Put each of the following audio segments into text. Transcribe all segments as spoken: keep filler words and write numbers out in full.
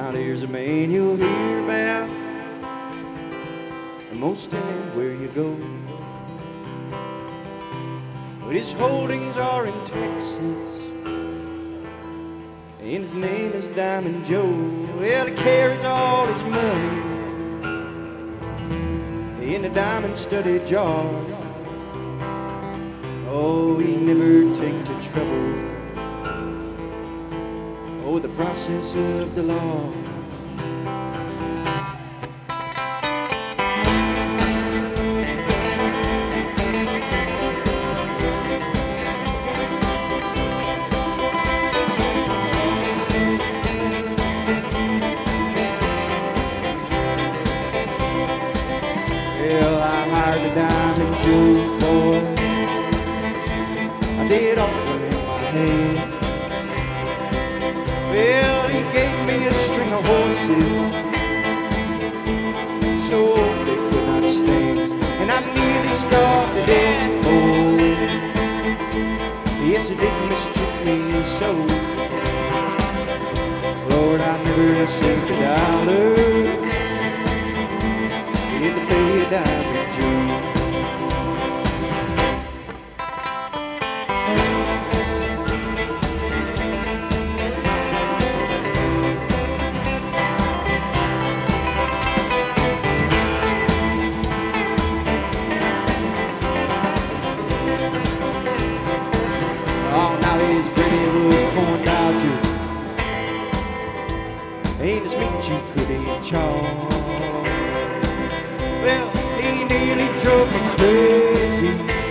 Now there's a man you'll hear about most anywhere you go. But his holdings are in Texas, and his name is Diamond Joe. Well, he carries all his money in a diamond-studded jar. Oh, he never take the trouble or the process of the law. Well, I hired a Diamond Joe boy. I did offer him my hand. Well, he gave me a string of horses so they could not stand, and I nearly starved to death. Oh, yes, it did mistreat me so. Lord, I never saved a dollar in to pay a Diamond Joe. Oh, now his Brittany was corn dodger, ain't this meat you could eat charge. Well, he nearly drove me crazy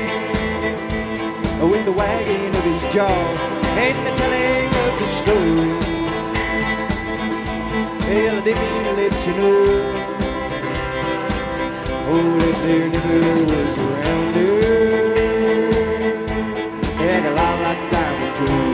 with the wagging of his jaw and the telling of the story. Well, I didn't mean to let you know, oh, that there never was around her. Had a lot like Diamond Joe.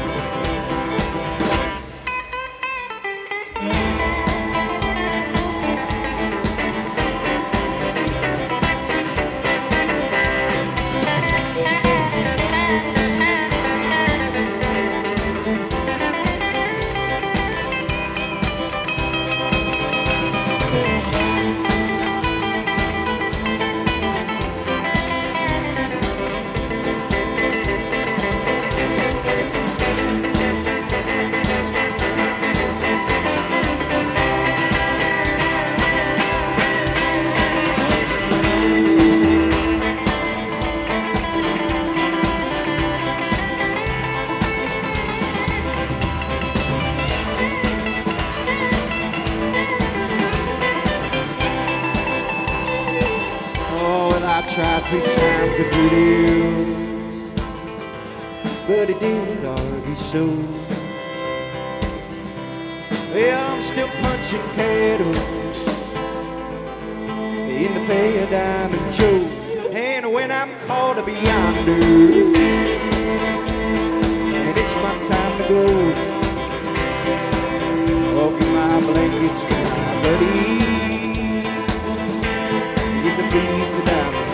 I tried three times to beat him, but he did argue so. Well, I'm still punching cattle in the pay of Diamond Joe. And when I'm called to be yonder, and it's my time to go, I'll give my blankets to my buddy, give the fleas to Diamond Joe.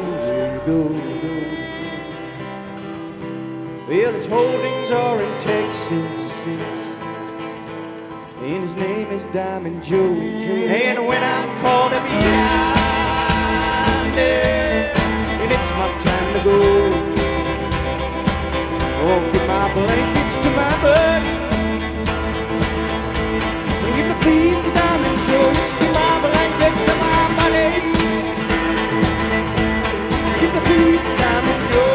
where you go. Well, his holdings are in Texas, and his name is Diamond Joe. And when I'm called up yonder, and it's my time to go, oh, give my blankets to my buddy, and give the fees to Diamond Joe. Just give my blankets to my buddy, give the fees to Diamond Joe.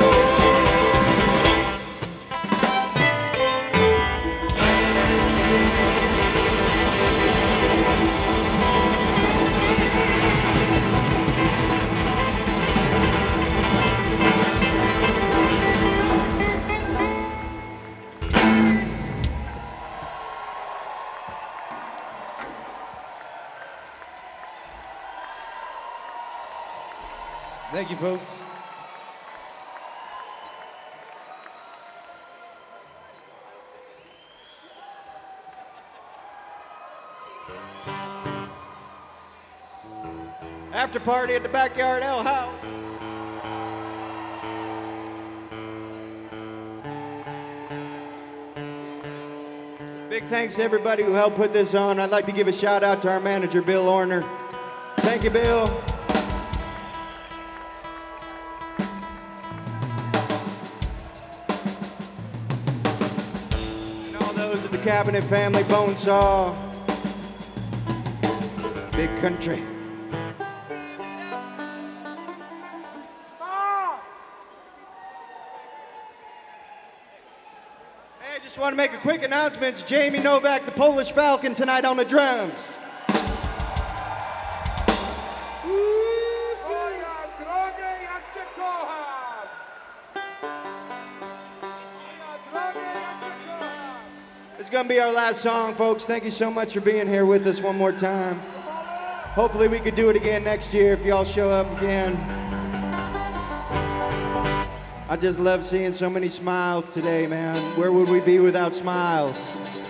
Thank you, folks. After party at the Backyard Ale House. Big thanks to everybody who helped put this on. I'd like to give a shout out to our manager, Bill Orner. Thank you, Bill. The Cabinet family, Bonesaw, Big Country. Hey, I just want to make a quick announcement. It's Jamie Novak, the Polish Falcon, tonight on the drums. It's gonna be our last song, folks. Thank you so much for being here with us one more time. Hopefully we could do it again next year if y'all show up again. I just love seeing so many smiles today, man. Where would we be without smiles?